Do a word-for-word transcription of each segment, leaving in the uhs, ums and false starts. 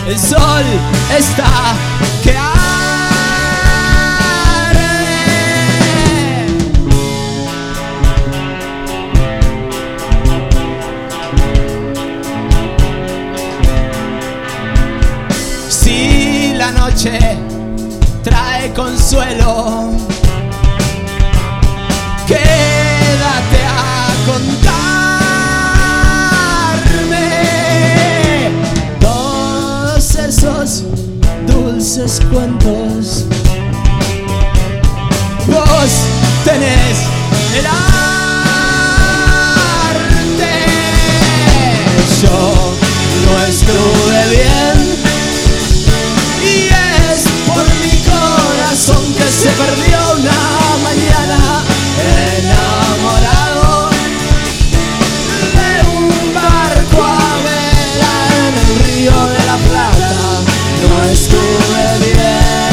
el sol está que arde. Si la noche trae consuelo, quédate a contarme todos esos dulces cuentos. Vos tenés el arte, yo no estuve bien, y es por mi corazón que se perdió una mañana enamorado de un barco a vela en el río de la Plata. No estuve bien.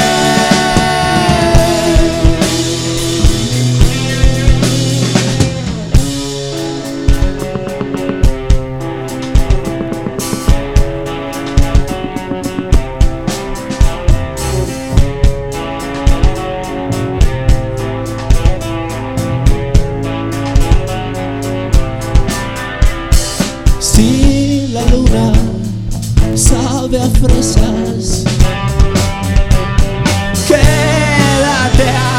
Si la luna sabe a fresas, quédate a